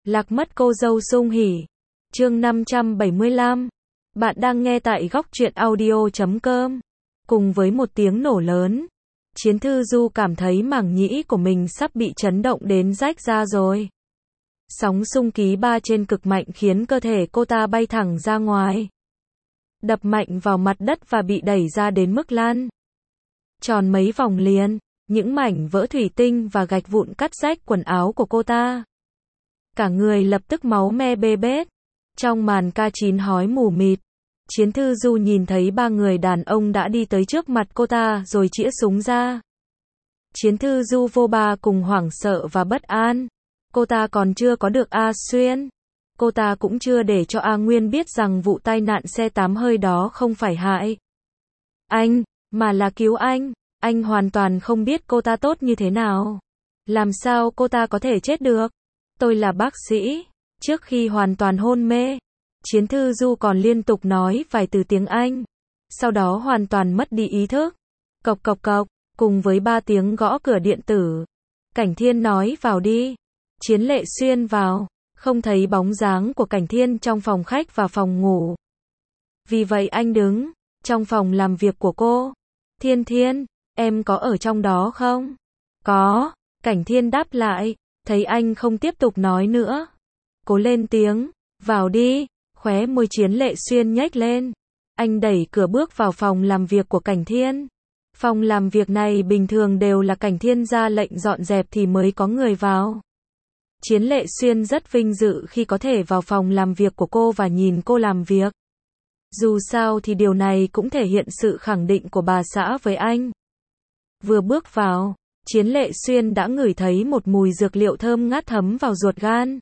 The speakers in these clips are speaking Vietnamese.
Lạc mất cô dâu sung hỉ. Chương 575. Bạn đang nghe tại góc truyện audio.com. Cùng với một tiếng nổ lớn, Chiến Thư Du cảm thấy màng nhĩ của mình sắp bị chấn động đến rách ra rồi. Sóng xung ký 3 trên cực mạnh khiến cơ thể cô ta bay thẳng ra ngoài, đập mạnh vào mặt đất và bị đẩy ra đến mức lăn tròn mấy vòng liền. Những mảnh vỡ thủy tinh và gạch vụn cắt rách quần áo của cô ta. Cả người lập tức máu me bê bết. Trong màn K9 hói mù mịt, Chiến Thư Du nhìn thấy 3 người đàn ông đã đi tới trước mặt cô ta rồi chĩa súng ra. Chiến Thư Du vô ba cùng hoảng sợ và bất an. Cô ta còn chưa có được A Xuyên. Cô ta cũng chưa để cho A Nguyên biết rằng vụ tai nạn xe 8 hơi đó không phải hại anh, mà là cứu anh. Anh hoàn toàn không biết cô ta tốt như thế nào. Làm sao cô ta có thể chết được? Tôi là bác sĩ. Trước khi hoàn toàn hôn mê, Chiến Thư Du còn liên tục nói vài từ tiếng Anh. Sau đó hoàn toàn mất đi ý thức. Cộc cộc cộc, cùng với 3 tiếng gõ cửa điện tử. Cảnh Thiên nói vào đi. Chiến Lệ Xuyên vào, không thấy bóng dáng của Cảnh Thiên trong phòng khách và phòng ngủ. Vì vậy anh đứng trong phòng làm việc của cô. Thiên Thiên, em có ở trong đó không? Có, Cảnh Thiên đáp lại, thấy anh không tiếp tục nói nữa. Cố lên tiếng, vào đi, khóe môi Chiến Lệ Xuyên nhếch lên. Anh đẩy cửa bước vào phòng làm việc của Cảnh Thiên. Phòng làm việc này bình thường đều là Cảnh Thiên ra lệnh dọn dẹp thì mới có người vào. Chiến Lệ Xuyên rất vinh dự khi có thể vào phòng làm việc của cô và nhìn cô làm việc. Dù sao thì điều này cũng thể hiện sự khẳng định của bà xã với anh. Vừa bước vào, Chiến Lệ Xuyên đã ngửi thấy một mùi dược liệu thơm ngát thấm vào ruột gan.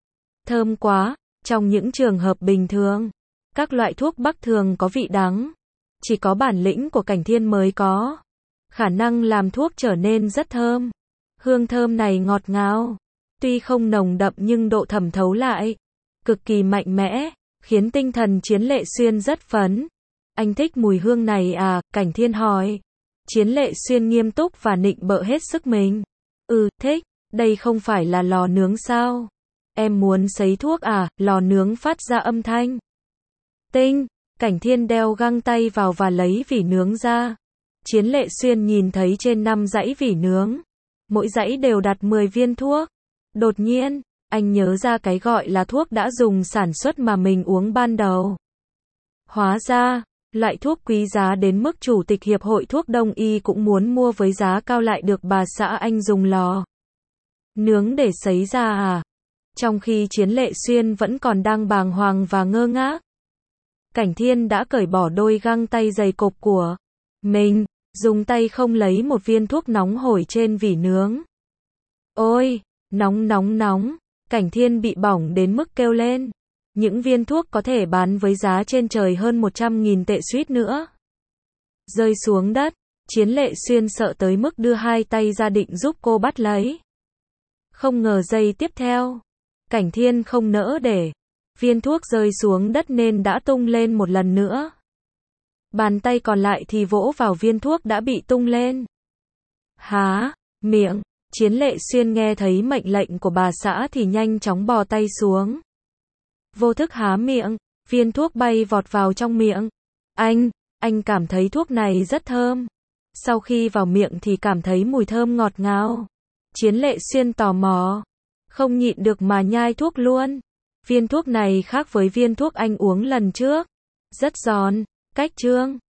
Thơm quá, trong những trường hợp bình thường, các loại thuốc bắc thường có vị đắng. Chỉ có bản lĩnh của Cảnh Thiên mới có khả năng làm thuốc trở nên rất thơm. Hương thơm này ngọt ngào, tuy không nồng đậm nhưng độ thẩm thấu lại cực kỳ mạnh mẽ, khiến tinh thần Chiến Lệ Xuyên rất phấn. Anh thích mùi hương này à? Cảnh Thiên hỏi. Chiến Lệ Xuyên nghiêm túc và nịnh bợ hết sức mình. Thích, đây không phải là lò nướng sao? Em muốn sấy thuốc à? Lò nướng phát ra âm thanh tinh. Cảnh Thiên đeo găng tay vào và lấy vỉ nướng ra. Chiến Lệ Xuyên nhìn thấy trên 5 dãy vỉ nướng. Mỗi dãy đều đặt 10 viên thuốc. Đột nhiên, anh nhớ ra cái gọi là thuốc đã dùng sản xuất mà mình uống ban đầu. Hóa ra, loại thuốc quý giá đến mức chủ tịch hiệp hội thuốc đông y cũng muốn mua với giá cao lại được bà xã anh dùng lò nướng để sấy ra à? Trong khi Chiến Lệ Xuyên vẫn còn đang bàng hoàng và ngơ ngác, Cảnh Thiên đã cởi bỏ đôi găng tay dày cộp của mình, dùng tay không lấy một viên thuốc nóng hổi trên vỉ nướng. Ôi, nóng nóng nóng, Cảnh Thiên bị bỏng đến mức kêu lên. Những viên thuốc có thể bán với giá trên trời hơn 100.000 tệ suýt nữa rơi xuống đất. Chiến Lệ Xuyên sợ tới mức đưa 2 tay ra định giúp cô bắt lấy. Không ngờ giây tiếp theo, Cảnh Thiên không nỡ để viên thuốc rơi xuống đất nên đã tung lên một lần nữa. Bàn tay còn lại thì vỗ vào viên thuốc đã bị tung lên. Há miệng. Chiến Lệ Xuyên nghe thấy mệnh lệnh của bà xã thì nhanh chóng bò tay xuống. Vô thức há miệng, viên thuốc bay vọt vào trong miệng. Anh cảm thấy thuốc này rất thơm. Sau khi vào miệng thì cảm thấy mùi thơm ngọt ngào. Chiến Lệ Xuyên tò mò, không nhịn được mà nhai thuốc luôn. Viên thuốc này khác với viên thuốc anh uống lần trước. Rất giòn, cách trương.